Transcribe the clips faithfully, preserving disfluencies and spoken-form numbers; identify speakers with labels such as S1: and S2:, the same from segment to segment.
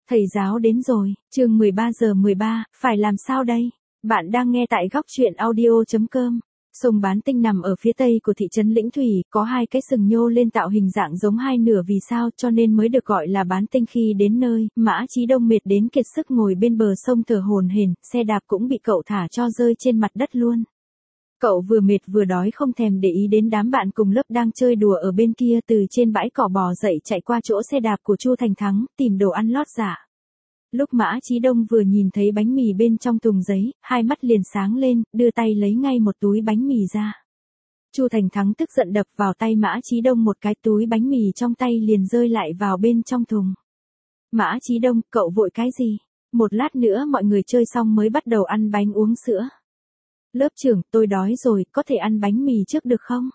S1: Thầy giáo đến rồi, chương mười ba giờ mười ba, phải làm sao đây? Bạn đang nghe tại góc truyện audio chấm com. Sông Bán Tinh nằm ở phía tây của thị trấn Lĩnh Thủy, có hai cái sừng nhô lên tạo hình dạng giống hai nửa vì sao cho nên mới được gọi là Bán Tinh. Khi đến nơi, Mã Chí Đông mệt đến kiệt sức ngồi bên bờ sông thở hổn hển, xe đạp cũng bị cậu thả cho rơi trên mặt đất luôn. Cậu vừa mệt vừa đói không thèm để ý đến đám bạn cùng lớp đang chơi đùa ở bên kia, từ trên bãi cỏ bò dậy chạy qua chỗ xe đạp của Chu Thành Thắng, tìm đồ ăn lót dạ. Lúc Mã Chí Đông vừa nhìn thấy bánh mì bên trong thùng giấy, hai mắt liền sáng lên, đưa tay lấy ngay một túi bánh mì ra. Chu Thành Thắng tức giận đập vào tay Mã Chí Đông một cái, túi bánh mì trong tay liền rơi lại vào bên trong thùng. Mã Chí Đông, cậu vội cái gì? Một lát nữa mọi người chơi xong mới bắt đầu ăn bánh uống sữa. Lớp trưởng, tôi đói rồi, có thể ăn bánh mì trước được không?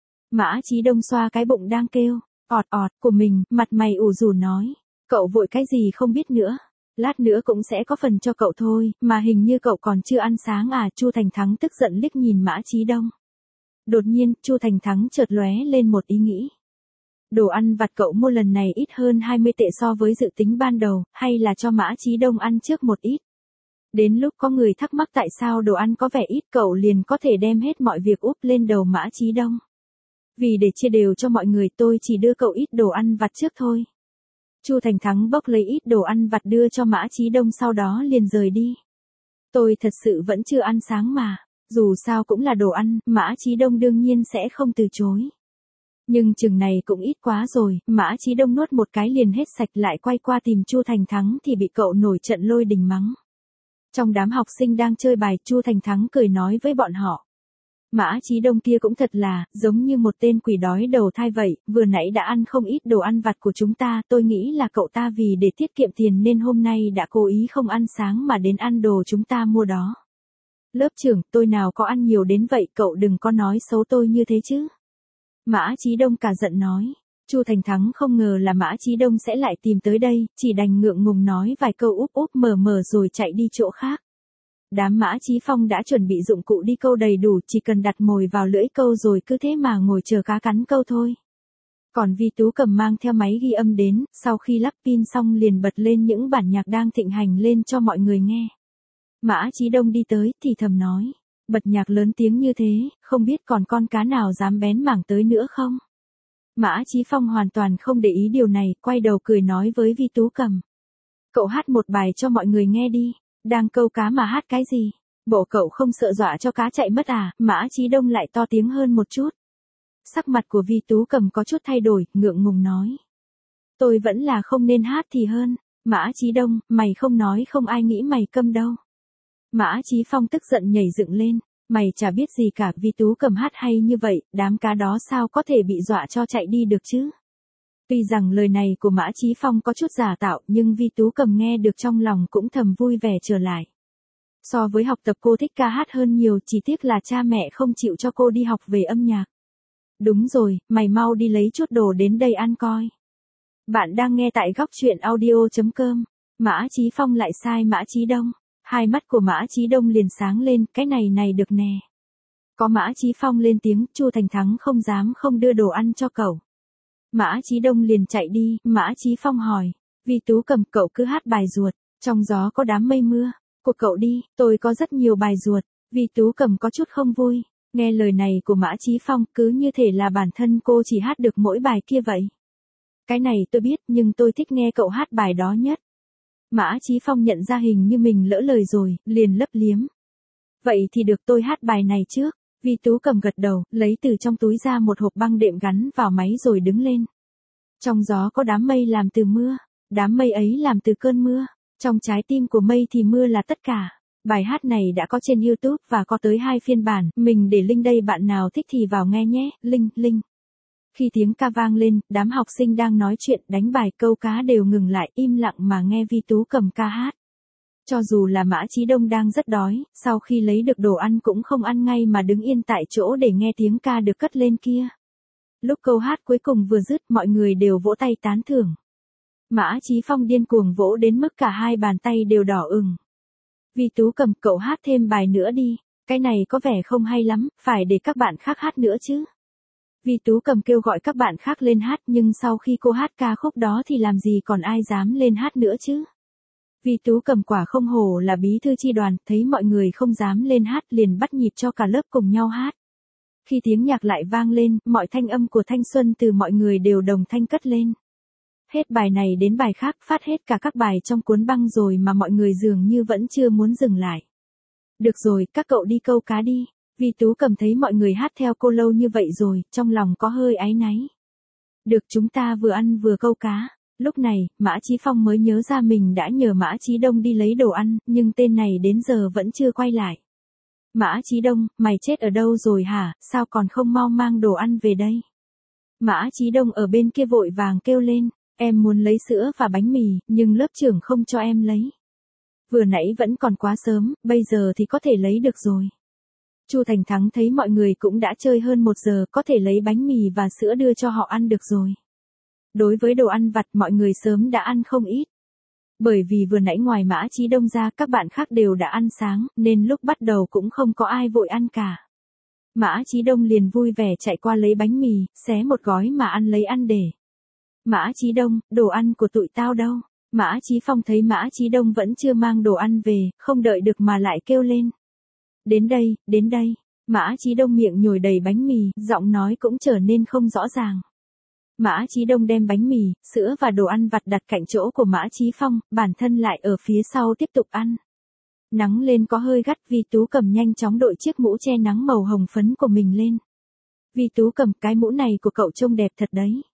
S1: Mã Chí Đông xoa cái bụng đang kêu ọt ọt của mình, mặt mày ủ rũ nói. Cậu vội cái gì không biết nữa. Lát nữa cũng sẽ có phần cho cậu thôi, mà hình như cậu còn chưa ăn sáng à? Chu Thành Thắng tức giận liếc nhìn Mã Chí Đông. Đột nhiên, Chu Thành Thắng chợt lóe lên một ý nghĩ. Đồ ăn vặt cậu mua lần này ít hơn hai mươi tệ so với dự tính ban đầu, hay là cho Mã Chí Đông ăn trước một ít? Đến lúc có người thắc mắc tại sao đồ ăn có vẻ ít, cậu liền có thể đem hết mọi việc úp lên đầu Mã Chí Đông. Vì để chia đều cho mọi người tôi chỉ đưa cậu ít đồ ăn vặt trước thôi. Chu Thành Thắng bốc lấy ít đồ ăn vặt đưa cho Mã Chí Đông, sau đó liền rời đi. Tôi thật sự vẫn chưa ăn sáng mà, dù sao cũng là đồ ăn, Mã Chí Đông đương nhiên sẽ không từ chối. Nhưng chừng này cũng ít quá rồi, Mã Chí Đông nuốt một cái liền hết sạch, lại quay qua tìm Chu Thành Thắng thì bị cậu nổi trận lôi đình mắng. Trong đám học sinh đang chơi bài, Chu Thành Thắng cười nói với bọn họ. Mã Chí Đông kia cũng thật là, giống như một tên quỷ đói đầu thai vậy, vừa nãy đã ăn không ít đồ ăn vặt của chúng ta, tôi nghĩ là cậu ta vì để tiết kiệm tiền nên hôm nay đã cố ý không ăn sáng mà đến ăn đồ chúng ta mua đó. Lớp trưởng, tôi nào có ăn nhiều đến vậy, cậu đừng có nói xấu tôi như thế chứ. Mã Chí Đông cả giận nói. Chu Thành Thắng không ngờ là Mã Chí Đông sẽ lại tìm tới đây, chỉ đành ngượng ngùng nói vài câu úp úp mở mở rồi chạy đi chỗ khác. Đám Mã Chí Phong đã chuẩn bị dụng cụ đi câu đầy đủ, chỉ cần đặt mồi vào lưỡi câu rồi cứ thế mà ngồi chờ cá cắn câu thôi. Còn Vi Tú Cầm mang theo máy ghi âm đến, sau khi lắp pin xong liền bật lên những bản nhạc đang thịnh hành lên cho mọi người nghe. Mã Chí Đông đi tới thì thầm nói, bật nhạc lớn tiếng như thế, không biết còn con cá nào dám bén mảng tới nữa không? Mã Chí Phong hoàn toàn không để ý điều này, quay đầu cười nói với Vi Tú Cầm. Cậu hát một bài cho mọi người nghe đi, đang câu cá mà hát cái gì? Bộ cậu không sợ dọa cho cá chạy mất à? Mã Chí Đông lại to tiếng hơn một chút. Sắc mặt của Vi Tú Cầm có chút thay đổi, ngượng ngùng nói. Tôi vẫn là không nên hát thì hơn. Mã Chí Đông, mày không nói không ai nghĩ mày câm đâu. Mã Chí Phong tức giận nhảy dựng lên. Mày chả biết gì cả, Vi Tú Cầm hát hay như vậy, đám cá đó sao có thể bị dọa cho chạy đi được chứ? Tuy rằng lời này của Mã Chí Phong có chút giả tạo, nhưng Vi Tú Cầm nghe được trong lòng cũng thầm vui vẻ trở lại. So với học tập cô thích ca hát hơn nhiều, chỉ tiếc là cha mẹ không chịu cho cô đi học về âm nhạc. Đúng rồi, mày mau đi lấy chút đồ đến đây ăn coi. Bạn đang nghe tại góc truyện audio chấm com. Mã Chí Phong lại sai Mã Chí Đông. Hai mắt của Mã Chí Đông liền sáng lên, cái này này được nè. Có Mã Chí Phong lên tiếng, Chu Thành Thắng không dám không đưa đồ ăn cho cậu. Mã Chí Đông liền chạy đi, Mã Chí Phong hỏi, Vi Tú Cầm, cậu cứ hát bài ruột, trong gió có đám mây mưa, của cậu đi, tôi có rất nhiều bài ruột. Vi Tú Cầm có chút không vui, nghe lời này của Mã Chí Phong cứ như thể là bản thân cô chỉ hát được mỗi bài kia vậy. Cái này tôi biết, nhưng tôi thích nghe cậu hát bài đó nhất. Mã Chí Phong nhận ra hình như mình lỡ lời rồi, liền lấp liếm. Vậy thì được, tôi hát bài này trước. Vi Tú Cầm gật đầu, lấy từ trong túi ra một hộp băng đệm gắn vào máy rồi đứng lên. Trong gió có đám mây làm từ mưa, đám mây ấy làm từ cơn mưa, trong trái tim của mây thì mưa là tất cả. Bài hát này đã có trên YouTube và có tới hai phiên bản, mình để link đây, bạn nào thích thì vào nghe nhé, link, link. Khi tiếng ca vang lên, đám học sinh đang nói chuyện, đánh bài, câu cá đều ngừng lại, im lặng mà nghe Vi Tú Cầm ca hát. Cho dù là Mã Chí Đông đang rất đói, sau khi lấy được đồ ăn cũng không ăn ngay mà đứng yên tại chỗ để nghe tiếng ca được cất lên kia. Lúc câu hát cuối cùng vừa dứt, mọi người đều vỗ tay tán thưởng. Mã Chí Phong điên cuồng vỗ đến mức cả hai bàn tay đều đỏ ửng. Vi Tú Cầm, cậu hát thêm bài nữa đi, cái này có vẻ không hay lắm, phải để các bạn khác hát nữa chứ. Vi Tú Cầm kêu gọi các bạn khác lên hát, nhưng sau khi cô hát ca khúc đó thì làm gì còn ai dám lên hát nữa chứ. Vi Tú Cầm quả không hổ là bí thư chi đoàn, thấy mọi người không dám lên hát liền bắt nhịp cho cả lớp cùng nhau hát. Khi tiếng nhạc lại vang lên, mọi thanh âm của thanh xuân từ mọi người đều đồng thanh cất lên. Hết bài này đến bài khác, phát hết cả các bài trong cuốn băng rồi mà mọi người dường như vẫn chưa muốn dừng lại. Được rồi, các cậu đi câu cá đi. Vi Tú Cầm thấy mọi người hát theo cô lâu như vậy rồi, trong lòng có hơi áy náy. Được, chúng ta vừa ăn vừa câu cá. Lúc này, Mã Chí Phong mới nhớ ra mình đã nhờ Mã Chí Đông đi lấy đồ ăn, nhưng tên này đến giờ vẫn chưa quay lại. Mã Chí Đông, mày chết ở đâu rồi hả, sao còn không mau mang đồ ăn về đây? Mã Chí Đông ở bên kia vội vàng kêu lên, em muốn lấy sữa và bánh mì, nhưng lớp trưởng không cho em lấy. Vừa nãy vẫn còn quá sớm, bây giờ thì có thể lấy được rồi. Chu Thành Thắng thấy mọi người cũng đã chơi hơn một giờ, có thể lấy bánh mì và sữa đưa cho họ ăn được rồi. Đối với đồ ăn vặt mọi người sớm đã ăn không ít. Bởi vì vừa nãy ngoài Mã Chí Đông ra các bạn khác đều đã ăn sáng, nên lúc bắt đầu cũng không có ai vội ăn cả. Mã Chí Đông liền vui vẻ chạy qua lấy bánh mì, xé một gói mà ăn lấy ăn để. Mã Chí Đông, đồ ăn của tụi tao đâu? Mã Chí Phong thấy Mã Chí Đông vẫn chưa mang đồ ăn về, không đợi được mà lại kêu lên. Đến đây, đến đây. Mã Chí Đông miệng nhồi đầy bánh mì, giọng nói cũng trở nên không rõ ràng. Mã Chí Đông đem bánh mì, sữa và đồ ăn vặt đặt cạnh chỗ của Mã Chí Phong, bản thân lại ở phía sau tiếp tục ăn. Nắng lên có hơi gắt, Vi Tú Cầm nhanh chóng đội chiếc mũ che nắng màu hồng phấn của mình lên. Vi Tú Cầm, cái mũ này của cậu trông đẹp thật đấy.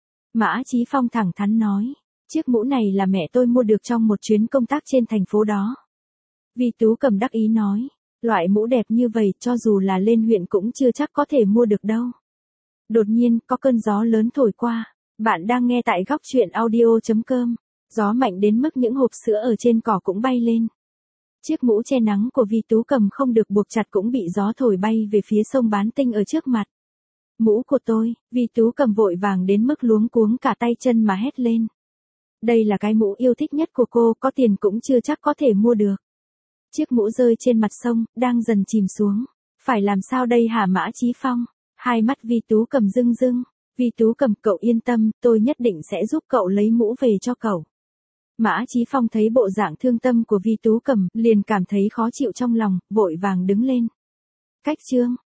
S1: Mã Chí Phong thẳng thắn nói, chiếc mũ này là mẹ tôi mua được trong một chuyến công tác trên thành phố đó. Vi Tú Cầm đắc ý nói, loại mũ đẹp như vậy cho dù là lên huyện cũng chưa chắc có thể mua được đâu. Đột nhiên, có cơn gió lớn thổi qua. Bạn đang nghe tại góc truyện audio chấm com. Gió mạnh đến mức những hộp sữa ở trên cỏ cũng bay lên. Chiếc mũ che nắng của Vi Tú Cầm không được buộc chặt cũng bị gió thổi bay về phía sông Bán Tinh ở trước mặt. Mũ của tôi, Vi Tú Cầm vội vàng đến mức luống cuống cả tay chân mà hét lên. Đây là cái mũ yêu thích nhất của cô, có tiền cũng chưa chắc có thể mua được. Chiếc mũ rơi trên mặt sông, đang dần chìm xuống. Phải làm sao đây hả Mã Chí Phong? Hai mắt Vi Tú Cầm rưng rưng. Vi Tú Cầm, cậu yên tâm, tôi nhất định sẽ giúp cậu lấy mũ về cho cậu. Mã Chí Phong thấy bộ dạng thương tâm của Vi Tú Cầm, liền cảm thấy khó chịu trong lòng, vội vàng đứng lên. Cách chương.